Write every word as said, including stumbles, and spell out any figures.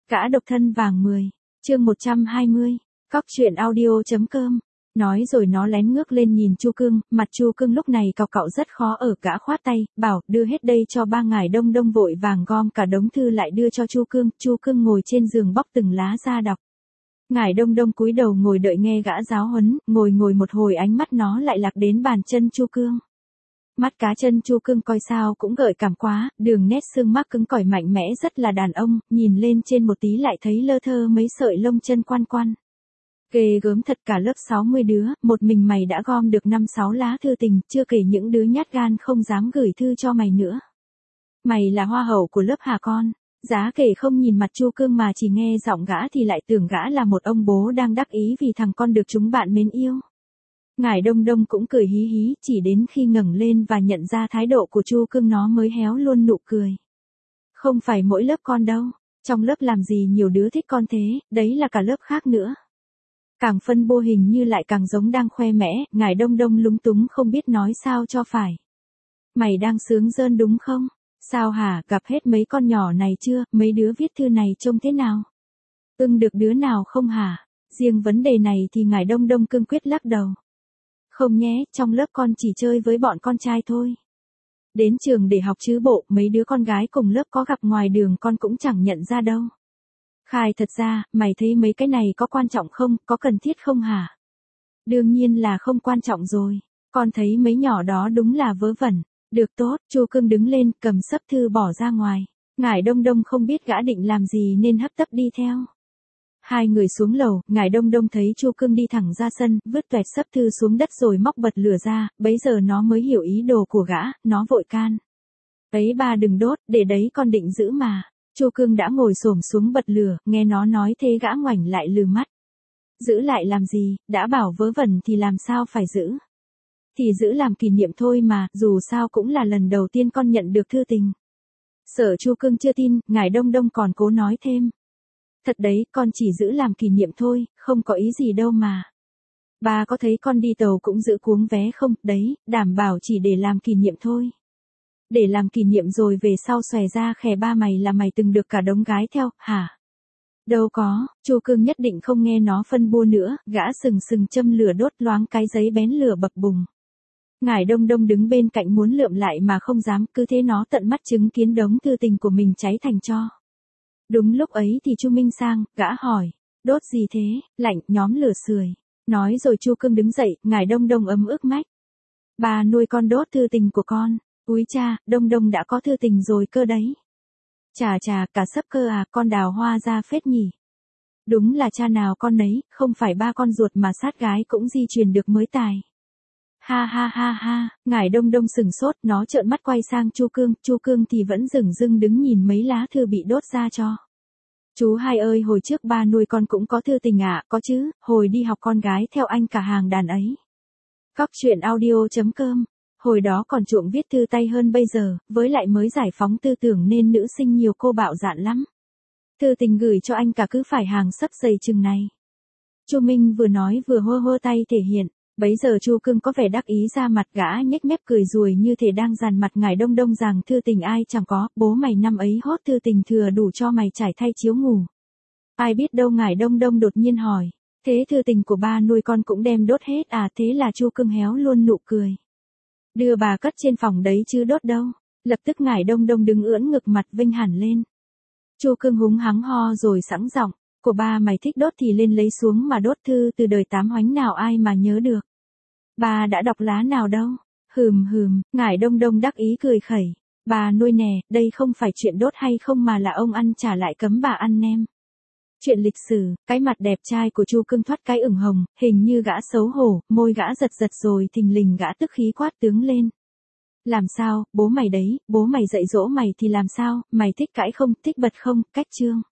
Gã độc thân vàng mười, chương một trăm hai mươi, cóc truyện audio.com. Nói rồi nó lén ngước lên nhìn Chu Cương, mặt Chu Cương lúc này cọc cậu rất khó ở, gã khoát tay, bảo, đưa hết đây cho ba ngài. Đông Đông vội vàng gom cả đống thư lại đưa cho Chu Cương. Chu Cương ngồi trên giường bóc từng lá ra đọc. Ngài Đông Đông cúi đầu ngồi đợi nghe gã giáo huấn, ngồi ngồi một hồi ánh mắt nó lại lạc đến bàn chân Chu Cương. Mắt cá chân Chu Cương coi sao cũng gợi cảm quá, đường nét xương mắc cứng cỏi mạnh mẽ rất là đàn ông, nhìn lên trên một tí lại thấy lơ thơ mấy sợi lông chân quan quan. Ghê gớm thật, cả lớp sáu mươi đứa, một mình mày đã gom được năm sáu lá thư tình, chưa kể những đứa nhát gan không dám gửi thư cho mày nữa. Mày là hoa hậu của lớp hả con? Giá kể không nhìn mặt Chu Cương mà chỉ nghe giọng gã thì lại tưởng gã là một ông bố đang đắc ý vì thằng con được chúng bạn mến yêu. Ngài Đông Đông cũng cười hí hí, chỉ đến khi ngẩng lên và nhận ra thái độ của Chu Cương nó mới héo luôn nụ cười. Không phải mỗi lớp con đâu, trong lớp làm gì nhiều đứa thích con thế, đấy là cả lớp khác nữa. Càng phân bô hình như lại càng giống đang khoe mẽ, Ngài Đông Đông lúng túng không biết nói sao cho phải. Mày đang sướng rơn đúng không? Sao hả, gặp hết mấy con nhỏ này chưa, mấy đứa viết thư này trông thế nào? Ưng được đứa nào không hả? Riêng vấn đề này thì Ngài Đông Đông cương quyết lắc đầu. Không nhé, trong lớp con chỉ chơi với bọn con trai thôi. Đến trường để học chứ bộ, mấy đứa con gái cùng lớp có gặp ngoài đường con cũng chẳng nhận ra đâu. Khai thật ra, mày thấy mấy cái này có quan trọng không, có cần thiết không hả? Đương nhiên là không quan trọng rồi, con thấy mấy nhỏ đó đúng là vớ vẩn. Được tốt, Chu Cương đứng lên, cầm xấp thư bỏ ra ngoài. Ngài Đông Đông không biết gã định làm gì nên hấp tấp đi theo. Hai người xuống lầu, Ngài Đông Đông thấy Chu Cương đi thẳng ra sân, vứt toẹt xấp thư xuống đất rồi móc bật lửa ra, bấy giờ nó mới hiểu ý đồ của gã, nó vội can. Ấy ba đừng đốt, để đấy con định giữ mà. Chu Cương đã ngồi xổm xuống bật lửa, nghe nó nói thế gã ngoảnh lại lừ mắt. Giữ lại làm gì, đã bảo vớ vẩn thì làm sao phải giữ. Thì giữ làm kỷ niệm thôi mà, dù sao cũng là lần đầu tiên con nhận được thư tình. Sợ Chu Cương chưa tin, Ngài Đông Đông còn cố nói thêm. Thật đấy, con chỉ giữ làm kỷ niệm thôi, không có ý gì đâu mà. Ba có thấy con đi tàu cũng giữ cuống vé không, đấy, đảm bảo chỉ để làm kỷ niệm thôi. Để làm kỷ niệm rồi về sau xòe ra khè ba mày là mày từng được cả đống gái theo, hả? Đâu có, Chu Cương nhất định không nghe nó phân bua nữa, gã sừng sừng châm lửa đốt loáng cái giấy bén lửa bập bùng. Ngài Đông Đông đứng bên cạnh muốn lượm lại mà không dám, cứ thế nó tận mắt chứng kiến đống thư tình của mình cháy thành tro. Đúng lúc ấy thì Chu Minh sang, gã hỏi, đốt gì thế, lạnh, nhóm lửa sưởi. Nói rồi Chu Cương đứng dậy, Ngài Đông Đông ấm ức mách. Bà nuôi con đốt thư tình của con, úi cha, Đông Đông đã có thư tình rồi cơ đấy. Chà chà, cả sấp cơ à, con đào hoa ra phết nhỉ. Đúng là cha nào con nấy, không phải ba con ruột mà sát gái cũng di truyền được mới tài. Ha ha ha ha, Ngài Đông Đông sừng sốt, nó trợn mắt quay sang Chu Cương, Chu Cương thì vẫn dửng dưng đứng nhìn mấy lá thư bị đốt ra cho. Chú hai ơi, hồi trước ba nuôi con cũng có thư tình ạ, à, có chứ, hồi đi học con gái theo anh cả hàng đàn ấy. Cóc truyện audio.com, hồi đó còn chuộng viết thư tay hơn bây giờ, với lại mới giải phóng tư tưởng nên nữ sinh nhiều cô bạo dạn lắm. Thư tình gửi cho anh cả cứ phải hàng sấp dày chừng này. Chu Minh vừa nói vừa hô hô tay thể hiện. Bấy giờ Chu Cương có vẻ đắc ý ra mặt, gã nhếch mép cười ruồi như thể đang dàn mặt Ngài Đông Đông rằng thư tình ai chẳng có, bố mày năm ấy hốt thư tình thừa đủ cho mày trải thay chiếu ngủ. Ai biết đâu Ngài Đông Đông đột nhiên hỏi, thế thư tình của ba nuôi con cũng đem đốt hết à? Thế là Chu Cương héo luôn nụ cười. Đưa bà cất trên phòng đấy chứ đốt đâu. Lập tức Ngài Đông Đông đứng ưỡn ngực mặt vinh hẳn lên. Chu Cương húng hắng ho rồi sẵn giọng, của ba mày thích đốt thì lên lấy xuống mà đốt, thư từ đời tám hoánh nào ai mà nhớ được. Bà đã đọc lá nào đâu. Hừm hừm, Ngài Đông Đông đắc ý cười khẩy. Bà nuôi nè, đây không phải chuyện đốt hay không mà là ông ăn trả lại cấm bà ăn nem. Chuyện lịch sử, cái mặt đẹp trai của Chu Cương thoát cái ửng hồng, hình như gã xấu hổ, môi gã giật giật rồi thình lình gã tức khí quát tướng lên. Làm sao, bố mày đấy, bố mày dạy dỗ mày thì làm sao, mày thích cãi không, thích bật không, cách chương.